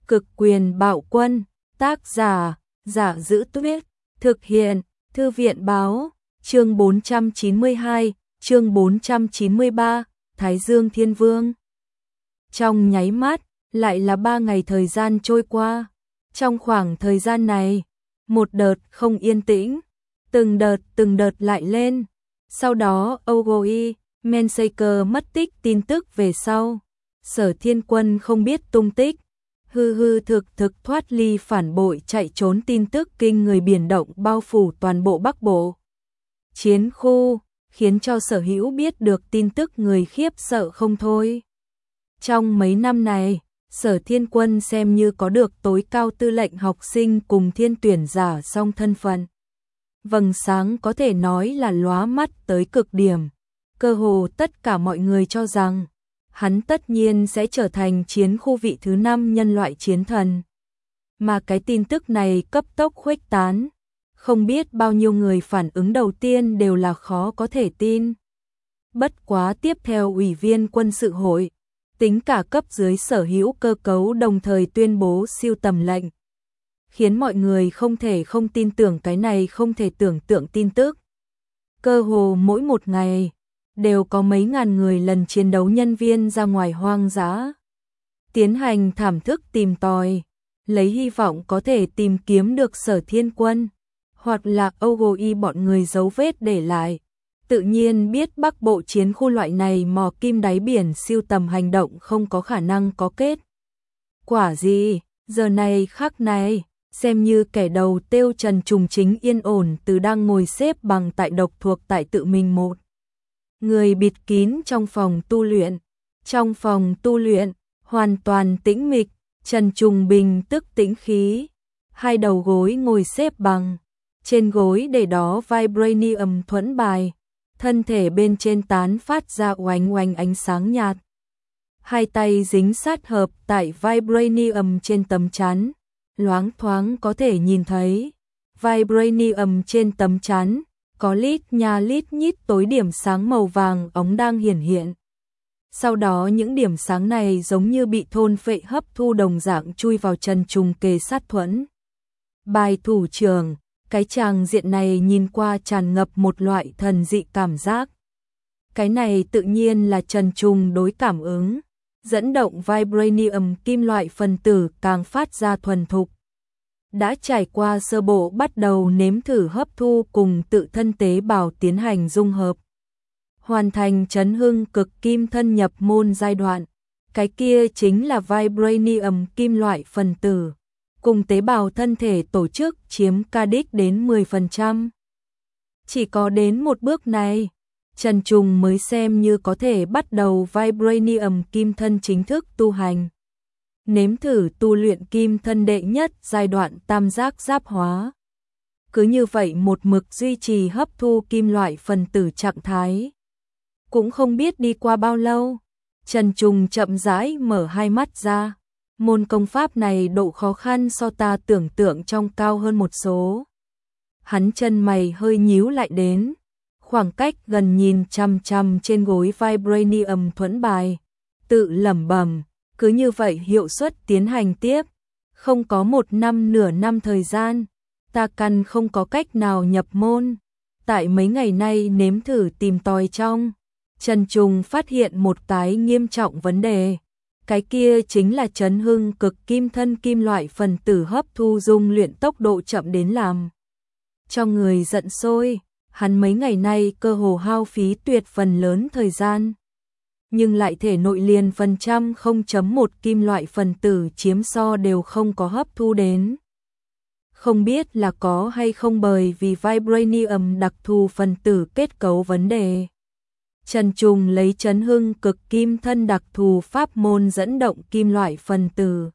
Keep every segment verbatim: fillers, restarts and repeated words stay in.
Cực quyền bạo quân, tác giả, Giả Giữ Tuyết, thực hiện, Thư viện báo, chương bốn trăm chín mươi hai, chương bốn trăm chín mươi ba, Thái Dương Thiên Vương. Trong nháy mắt, lại là ba ngày thời gian trôi qua. Trong khoảng thời gian này, một đợt không yên tĩnh, từng đợt từng đợt lại lên. Sau đó Ogoi, Mensaker mất tích tin tức về sau. Sở Thiên Quân không biết tung tích. Hư hư thực thực thoát ly phản bội chạy trốn tin tức kinh người biển động bao phủ toàn bộ Bắc Bộ. Chiến khu, khiến cho sở hữu biết được tin tức người khiếp sợ không thôi. Trong mấy năm này, Sở Thiên Quân xem như có được tối cao tư lệnh học sinh cùng thiên tuyển giả song thân phận. Vầng sáng có thể nói là lóa mắt tới cực điểm. Cơ hồ tất cả mọi người cho rằng hắn tất nhiên sẽ trở thành chiến khu vị thứ năm nhân loại chiến thần. Mà cái tin tức này cấp tốc khuếch tán. Không biết bao nhiêu người phản ứng đầu tiên đều là khó có thể tin. Bất quá tiếp theo ủy viên quân sự hội, tính cả cấp dưới sở hữu cơ cấu đồng thời tuyên bố siêu tầm lệnh. Khiến mọi người không thể không tin tưởng cái này không thể tưởng tượng tin tức. Cơ hồ mỗi một ngày, đều có mấy ngàn người lần chiến đấu nhân viên ra ngoài hoang dã. Tiến hành thảm thức tìm tòi, lấy hy vọng có thể tìm kiếm được Sở Thiên Quân, hoặc là Ogoi bọn người dấu vết để lại. Tự nhiên biết Bắc Bộ chiến khu loại này mò kim đáy biển siêu tầm hành động không có khả năng có kết quả gì. Giờ này khắc này, xem như kẻ đầu tiêu Trần Trùng chính yên ổn từ đang ngồi xếp bằng tại độc thuộc tại tự mình một. Người bịt kín trong phòng tu luyện. Trong phòng tu luyện, hoàn toàn tĩnh mịch, Trần Trùng bình tức tĩnh khí. Hai đầu gối ngồi xếp bằng. Trên gối để đó Vibranium thuẫn bài. Thân thể bên trên tán phát ra oánh oánh ánh sáng nhạt. Hai tay dính sát hợp tại Vibranium trên tấm chắn. Loáng thoáng có thể nhìn thấy. Vibranium trên tấm chắn. Có lít nha lít nhít tối điểm sáng màu vàng óng đang hiển hiện. Sau đó những điểm sáng này giống như bị thôn phệ hấp thu đồng dạng chui vào Trần Trùng kề sát thuẫn. Bài thủ trưởng, cái tràng diện này nhìn qua tràn ngập một loại thần dị cảm giác. Cái này tự nhiên là Trần Trùng đối cảm ứng, dẫn động Vibranium kim loại phân tử càng phát ra thuần thục. Đã trải qua sơ bộ bắt đầu nếm thử hấp thu cùng tự thân tế bào tiến hành dung hợp. Hoàn thành chấn hưng cực kim thân nhập môn giai đoạn. Cái kia chính là Vibranium kim loại phân tử. Cùng tế bào thân thể tổ chức chiếm ca đích đến mười phần trăm. Chỉ có đến một bước này, Trần Trùng mới xem như có thể bắt đầu Vibranium kim thân chính thức tu hành. Nếm thử tu luyện kim thân đệ nhất giai đoạn tam giác giáp hóa. Cứ như vậy một mực duy trì hấp thu kim loại phân tử trạng thái. Cũng không biết đi qua bao lâu, Trần Trùng chậm rãi mở hai mắt ra. Môn công pháp này độ khó khăn so ta tưởng tượng trong cao hơn một số. Hắn chân mày hơi nhíu lại đến. Khoảng cách gần nhìn chăm chăm trên gối Vibranium thuẫn bài. Tự lẩm bẩm. Cứ như vậy hiệu suất tiến hành tiếp, không có một năm nửa năm thời gian, ta căn không có cách nào nhập môn. Tại mấy ngày nay nếm thử tìm tòi trong, Trần Trùng phát hiện một cái nghiêm trọng vấn đề. Cái kia chính là chấn hưng cực kim thân kim loại phần tử hấp thu dung luyện tốc độ chậm đến làm cho người giận sôi. Hắn mấy ngày nay cơ hồ hao phí tuyệt phần lớn thời gian. Nhưng lại thể nội liền phần trăm không chấm một kim loại phần tử chiếm so đều không có hấp thu đến. Không biết là có hay không bởi vì Vibranium đặc thù phần tử kết cấu vấn đề. Trần Trùng lấy chấn hưng cực kim thân đặc thù pháp môn dẫn động kim loại phần tử.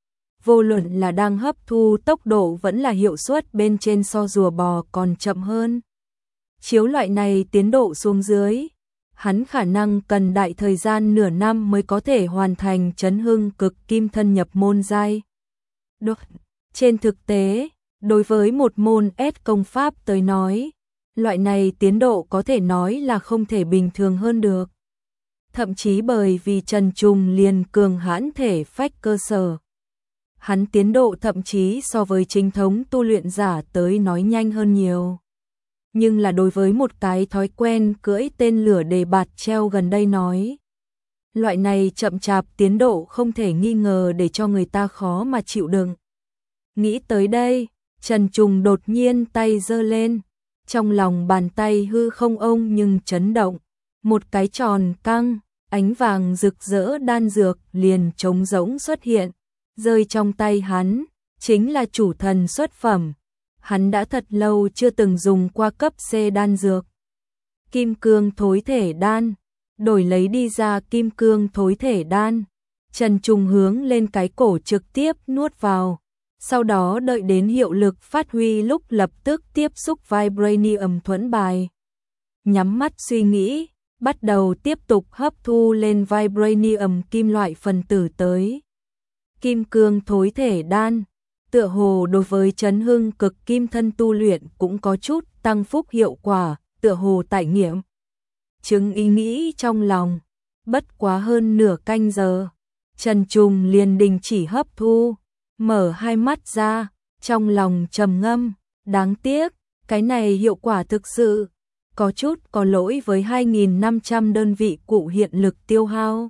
Vô luận là đang hấp thu tốc độ vẫn là hiệu suất bên trên so rùa bò còn chậm hơn. Chiếu loại này tiến độ xuống dưới. Hắn khả năng cần đại thời gian nửa năm mới có thể hoàn thành chấn hưng cực kim thân nhập môn giai. Được. Trên thực tế, đối với một môn S công pháp tới nói, loại này tiến độ có thể nói là không thể bình thường hơn được. Thậm chí bởi vì Trần Trùng liền cường hãn thể phách cơ sở. hắn tiến độ thậm chí so với chính thống tu luyện giả tới nói nhanh hơn nhiều. Nhưng là đối với một cái thói quen cưỡi tên lửa đề bạt treo gần đây nói. Loại này chậm chạp tiến độ không thể nghi ngờ để cho người ta khó mà chịu đựng. Nghĩ tới đây, Trần Trùng đột nhiên tay giơ lên, trong lòng bàn tay hư không ông nhưng chấn động, một cái tròn căng, ánh vàng rực rỡ đan dược liền trống rỗng xuất hiện, rơi trong tay hắn, chính là chủ thần xuất phẩm. Hắn đã thật lâu chưa từng dùng qua cấp C đan dược. Kim cương thối thể đan, đổi lấy đi ra kim cương thối thể đan. Trần Trùng hướng lên cái cổ trực tiếp nuốt vào, sau đó đợi đến hiệu lực phát huy lúc lập tức tiếp xúc Vibranium thuẫn bài. Nhắm mắt suy nghĩ, bắt đầu tiếp tục hấp thu lên Vibranium kim loại phần tử tới. Kim cương thối thể đan, tựa hồ đối với chấn hưng cực kim thân tu luyện cũng có chút tăng phúc hiệu quả, tựa hồ tại nghiệm. Chứng ý nghĩ trong lòng, bất quá hơn nửa canh giờ, Trần Trùng liền đình chỉ hấp thu, mở hai mắt ra, trong lòng trầm ngâm, đáng tiếc, cái này hiệu quả thực sự có chút có lỗi với hai nghìn năm trăm đơn vị cụ hiện lực tiêu hao.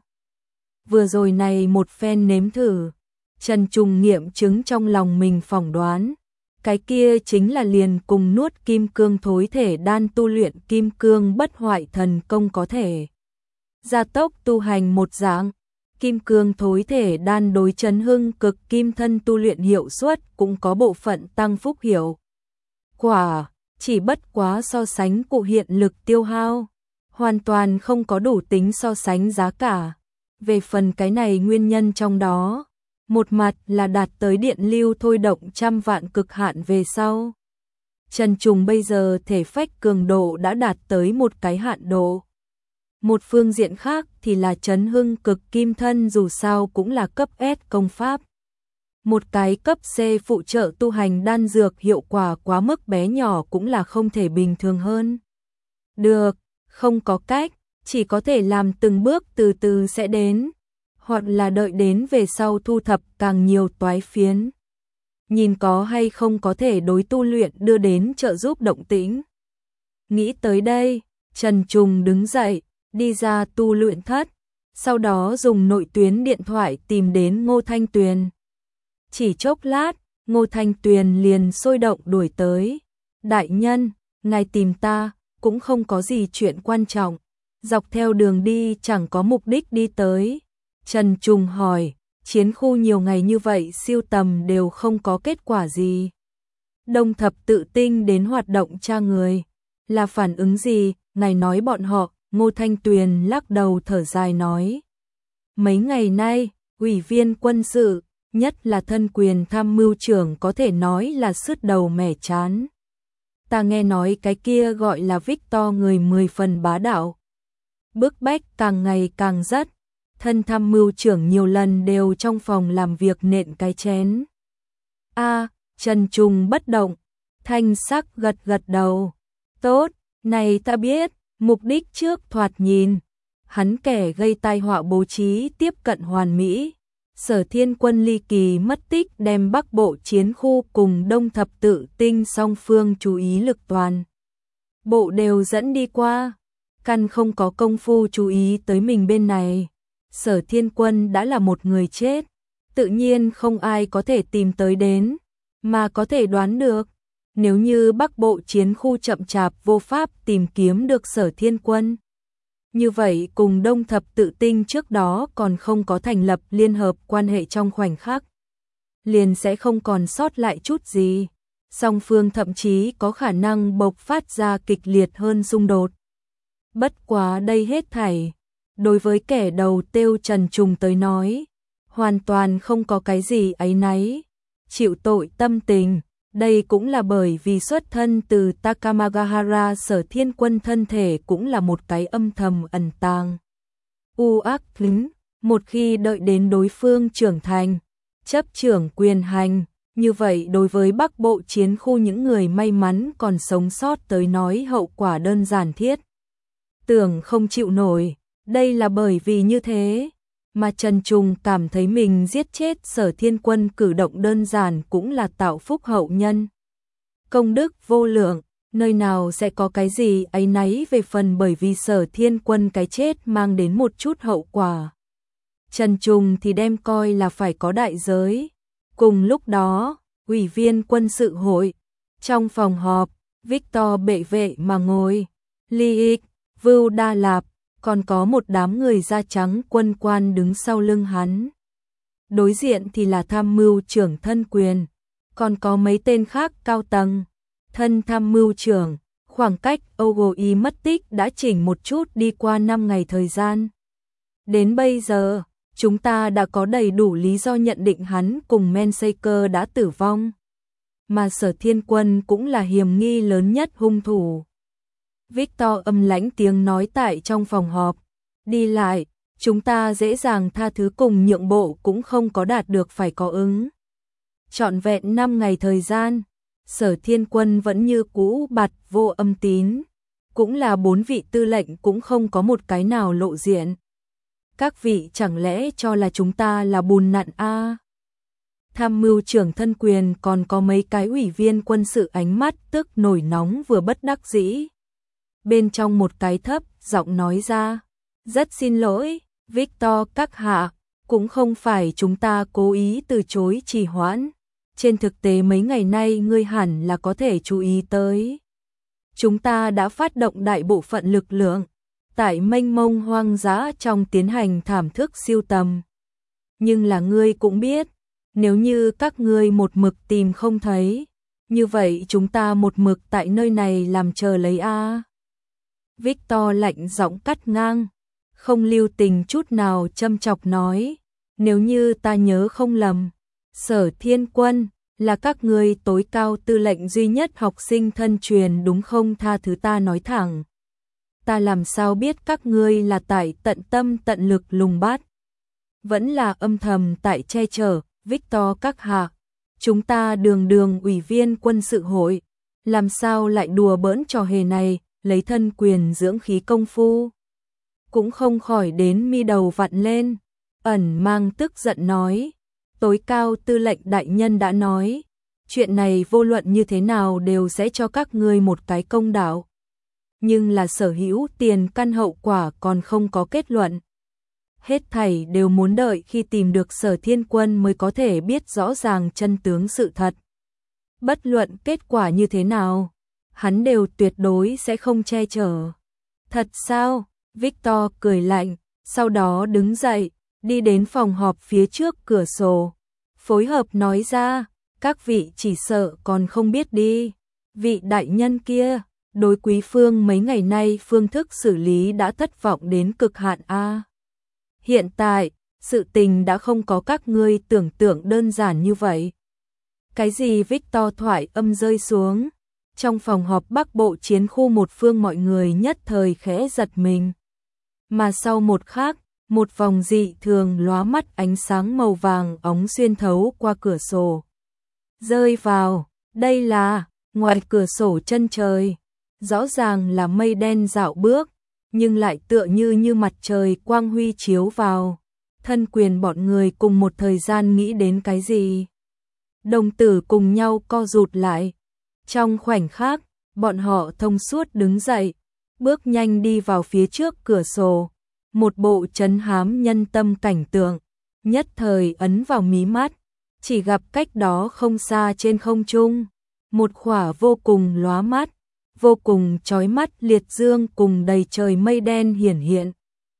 Vừa rồi này một phen nếm thử, Trần Trùng nghiệm chứng trong lòng mình phỏng đoán, cái kia chính là liền cùng nuốt kim cương thối thể đan tu luyện kim cương bất hoại thần công có thể gia tốc tu hành một dạng. Kim cương thối thể đan đối chấn hưng cực kim thân tu luyện hiệu suất cũng có bộ phận tăng phúc hiệu quả, chỉ bất quá so sánh cụ hiện lực tiêu hao, hoàn toàn không có đủ tính so sánh giá cả. Về phần cái này nguyên nhân trong đó, một mặt là đạt tới điện lưu thôi động trăm vạn cực hạn về sau. Trần Trùng bây giờ thể phách cường độ đã đạt tới một cái hạn độ. Một phương diện khác thì là chấn hưng cực kim thân dù sao cũng là cấp S công pháp. Một cái cấp C phụ trợ tu hành đan dược hiệu quả quá mức bé nhỏ cũng là không thể bình thường hơn. Được, không có cách, chỉ có thể làm từng bước từ từ sẽ đến, hoặc là đợi đến về sau thu thập càng nhiều toái phiến. Nhìn có hay không có thể đối tu luyện đưa đến trợ giúp động tĩnh. Nghĩ tới đây, Trần Trùng đứng dậy, đi ra tu luyện thất, sau đó dùng nội tuyến điện thoại tìm đến Ngô Thanh Tuyền. Chỉ chốc lát, Ngô Thanh Tuyền liền sôi động đuổi tới. Đại nhân, ngài tìm ta, cũng không có gì chuyện quan trọng. Dọc theo đường đi chẳng có mục đích đi tới. Trần Trùng hỏi, chiến khu nhiều ngày như vậy siêu tầm đều không có kết quả gì. Đông Thập Tự Tinh đến hoạt động tra người. Là phản ứng gì, ngài nói bọn họ. Ngô Thanh Tuyền lắc đầu thở dài nói. Mấy ngày nay, ủy viên quân sự, nhất là thân quyền tham mưu trưởng có thể nói là sứt đầu mẻ chán. Ta nghe nói cái kia gọi là Victor người mười phần bá đạo. Bức bách càng ngày càng rất, thân tham mưu trưởng nhiều lần đều trong phòng làm việc nện cái chén. A, Trần Trùng bất động, thanh sắc gật gật đầu. Tốt, này ta biết. Mục đích trước thoạt nhìn, hắn kẻ gây tai họa bố trí tiếp cận hoàn mỹ. Sở Thiên Quân ly kỳ mất tích đem Bắc Bộ chiến khu cùng Đông Thập Tự Tinh song phương chú ý lực toàn. Bộ đều dẫn đi qua, căn không có công phu chú ý tới mình bên này. Sở Thiên Quân đã là một người chết, tự nhiên không ai có thể tìm tới đến, mà có thể đoán được. Nếu như Bắc Bộ chiến khu chậm chạp vô pháp tìm kiếm được Sở Thiên Quân, như vậy cùng Đông Thập Tự Tinh trước đó còn không có thành lập liên hợp quan hệ trong khoảnh khắc, liền sẽ không còn sót lại chút gì. Song phương thậm chí có khả năng bộc phát ra kịch liệt hơn xung đột. Bất quá đây hết thảy, đối với kẻ đầu tiêu Trần Trùng tới nói, hoàn toàn không có cái gì áy náy, chịu tội tâm tình. Đây cũng là bởi vì xuất thân từ Takamagahara Sở Thiên Quân thân thể cũng là một cái âm thầm ẩn tàng. U ác kính, một khi đợi đến đối phương trưởng thành, chấp trưởng quyền hành, như vậy đối với Bắc Bộ chiến khu những người may mắn còn sống sót tới nói hậu quả đơn giản thiết. Tưởng không chịu nổi, đây là bởi vì như thế, mà Trần Trùng cảm thấy mình giết chết Sở Thiên Quân cử động đơn giản cũng là tạo phúc hậu nhân. Công đức vô lượng, nơi nào sẽ có cái gì áy náy về phần bởi vì Sở Thiên Quân cái chết mang đến một chút hậu quả. Trần Trùng thì đem coi là phải có đại giới. Cùng lúc đó, ủy viên quân sự hội, trong phòng họp, Victor bệ vệ mà ngồi, Ly Ích, Vưu Đa Lạp, còn có một đám người da trắng quân quan đứng sau lưng hắn. Đối diện thì là tham mưu trưởng Thân Quyền, còn có mấy tên khác cao tầng. Thân tham mưu trưởng, khoảng cách Ogoi mất tích đã chỉnh một chút đi qua năm ngày thời gian. Đến bây giờ, chúng ta đã có đầy đủ lý do nhận định hắn cùng Mensaker đã tử vong. Mà Sở Thiên Quân cũng là hiểm nghi lớn nhất hung thủ. Victor âm lãnh tiếng nói tại trong phòng họp. Đi lại, chúng ta dễ dàng tha thứ cùng nhượng bộ cũng không có đạt được phải có ứng. Trọn vẹn năm ngày thời gian, Sở Thiên Quân vẫn như cũ bặt vô âm tín. Cũng là bốn vị tư lệnh cũng không có một cái nào lộ diện. Các vị chẳng lẽ cho là chúng ta là bùn nặn a? À? Tham mưu trưởng Thân Quyền còn có mấy cái ủy viên quân sự ánh mắt tức nổi nóng vừa bất đắc dĩ. Bên trong một cái thấp, giọng nói ra, rất xin lỗi, Victor các hạ, cũng không phải chúng ta cố ý từ chối trì hoãn. Trên thực tế mấy ngày nay ngươi hẳn là có thể chú ý tới. Chúng ta đã phát động đại bộ phận lực lượng, tại mênh mông hoang dã trong tiến hành thảm thức siêu tầm. Nhưng là ngươi cũng biết, nếu như các ngươi một mực tìm không thấy, như vậy chúng ta một mực tại nơi này làm chờ lấy a. Victor lạnh giọng cắt ngang, không lưu tình chút nào châm chọc nói, nếu như ta nhớ không lầm, Sở Thiên Quân là các ngươi tối cao tư lệnh duy nhất học sinh thân truyền đúng không? Tha thứ ta nói thẳng. Ta làm sao biết các ngươi là tại tận tâm tận lực lùng bắt, vẫn là âm thầm tại che chở. Victor các hạ, chúng ta đường đường ủy viên quân sự hội, làm sao lại đùa bỡn trò hề này, lấy Thân Quyền dưỡng khí công phu. Cũng không khỏi đến mi đầu vặn lên, ẩn mang tức giận nói, tối cao tư lệnh đại nhân đã nói, chuyện này vô luận như thế nào đều sẽ cho các ngươi một cái công đạo. Nhưng là sở hữu tiền căn hậu quả còn không có kết luận. Hết thảy đều muốn đợi khi tìm được Sở Thiên Quân mới có thể biết rõ ràng chân tướng sự thật. Bất luận kết quả như thế nào, hắn đều tuyệt đối sẽ không che chở. Thật sao? Victor cười lạnh, sau đó đứng dậy, đi đến phòng họp phía trước cửa sổ. Phối hợp nói ra, các vị chỉ sợ còn không biết đi. Vị đại nhân kia, đối Quý Phương mấy ngày nay phương thức xử lý đã thất vọng đến cực hạn a. Hiện tại, sự tình đã không có các ngươi tưởng tượng đơn giản như vậy. Cái gì? Victor thoại âm rơi xuống. Trong phòng họp Bắc Bộ chiến khu một phương mọi người nhất thời khẽ giật mình. Mà sau một khắc, một vòng dị thường lóa mắt ánh sáng màu vàng óng xuyên thấu qua cửa sổ. Rơi vào, đây là, ngoài cửa sổ chân trời. Rõ ràng là mây đen dạo bước, nhưng lại tựa như như mặt trời quang huy chiếu vào. Thân Quyền bọn người cùng một thời gian nghĩ đến cái gì? Đồng tử cùng nhau co rụt lại. Trong khoảnh khắc, bọn họ thông suốt đứng dậy, bước nhanh đi vào phía trước cửa sổ. Một bộ trấn hám nhân tâm cảnh tượng, nhất thời ấn vào mí mắt, chỉ gặp cách đó không xa trên không trung, một khỏa vô cùng lóa mắt, vô cùng chói mắt liệt dương cùng đầy trời mây đen hiển hiện.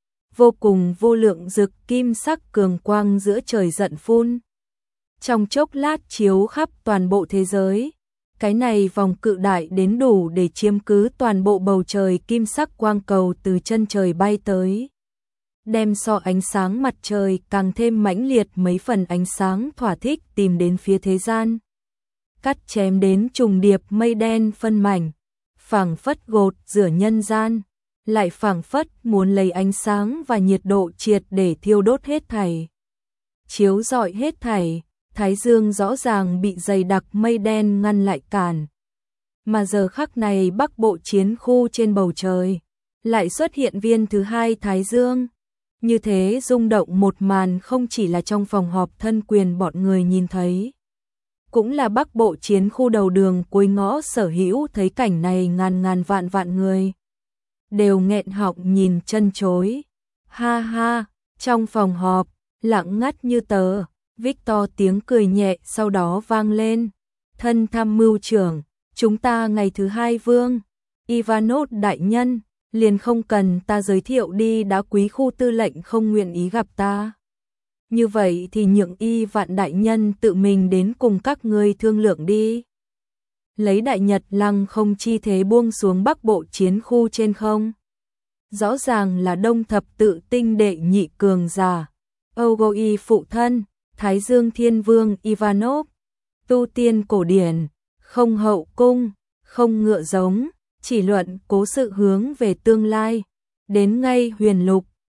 Vô cùng vô lượng rực kim sắc cường quang giữa trời giận phun. Trong chốc lát chiếu khắp toàn bộ thế giới. Cái này vòng cự đại đến đủ để chiếm cứ toàn bộ bầu trời kim sắc quang cầu từ chân trời bay tới. Đem so ánh sáng mặt trời càng thêm mãnh liệt mấy phần ánh sáng thỏa thích tìm đến phía thế gian. Cắt chém đến trùng điệp mây đen phân mảnh, phảng phất gột rửa nhân gian, lại phảng phất muốn lấy ánh sáng và nhiệt độ triệt để thiêu đốt hết thảy. Chiếu rọi hết thảy, thái dương rõ ràng bị dày đặc mây đen ngăn lại cản. Mà giờ khắc này Bắc Bộ chiến khu trên bầu trời, lại xuất hiện viên thứ hai thái dương. Như thế rung động một màn không chỉ là trong phòng họp thân quyền bọn người nhìn thấy, cũng là Bắc Bộ chiến khu đầu đường cuối ngõ sở hữu thấy cảnh này ngàn ngàn vạn vạn người đều nghẹn họng nhìn chân chối. Ha ha, trong phòng họp, lặng ngắt như tờ, Victor tiếng cười nhẹ sau đó vang lên. Thân tham mưu trưởng, chúng ta ngày thứ hai vương, Ivanov đại nhân, liền không cần ta giới thiệu đi, đã quý khu tư lệnh không nguyện ý gặp ta. Như vậy thì nhượng Y Vạn đại nhân tự mình đến cùng các ngươi thương lượng đi. Lấy Đại Nhật Lăng không chi thế buông xuống Bắc Bộ chiến khu trên không. Rõ ràng là Đông thập tự tinh đệ nhị cường giả, Ogoi phụ thân, Thái Dương Thiên Vương Ivanov, tu tiên cổ điển, không hậu cung, không ngựa giống, chỉ luận cố sự hướng về tương lai, đến ngay huyền lục,